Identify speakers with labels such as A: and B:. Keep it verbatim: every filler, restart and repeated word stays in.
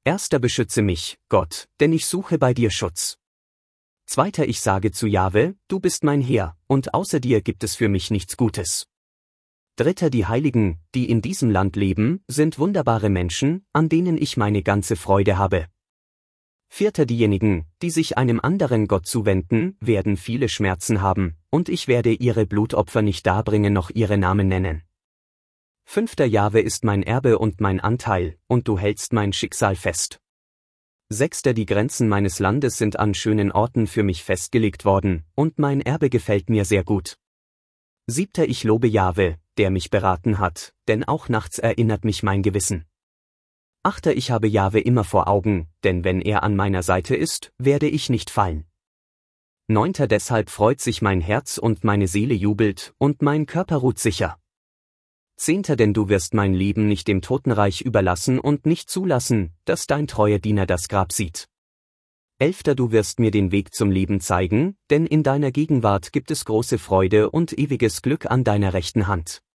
A: Erster beschütze mich, Gott, denn ich suche bei dir Schutz. Zweiter ich sage zu Jahwe, du bist mein Heer, und außer dir gibt es für mich nichts Gutes. Dritter die Heiligen, die in diesem Land leben, sind wunderbare Menschen, an denen ich meine ganze Freude habe. Vierter diejenigen, die sich einem anderen Gott zuwenden, werden viele Schmerzen haben, und ich werde ihre Blutopfer nicht darbringen noch ihre Namen nennen. Fünfter Jahwe ist mein Erbe und mein Anteil, und du hältst mein Schicksal fest. Sechster die Grenzen meines Landes sind an schönen Orten für mich festgelegt worden, und mein Erbe gefällt mir sehr gut. Siebter ich lobe Jahwe, der mich beraten hat, denn auch nachts erinnert mich mein Gewissen. Achter ich habe Jahwe immer vor Augen, denn wenn er an meiner Seite ist, werde ich nicht fallen. Neunter deshalb freut sich mein Herz und meine Seele jubelt, und mein Körper ruht sicher. Zehnter denn du wirst mein Leben nicht dem Totenreich überlassen und nicht zulassen, dass dein treuer Diener das Grab sieht. Elfter du wirst mir den Weg zum Leben zeigen, denn in deiner Gegenwart gibt es große Freude und ewiges Glück an deiner rechten Hand.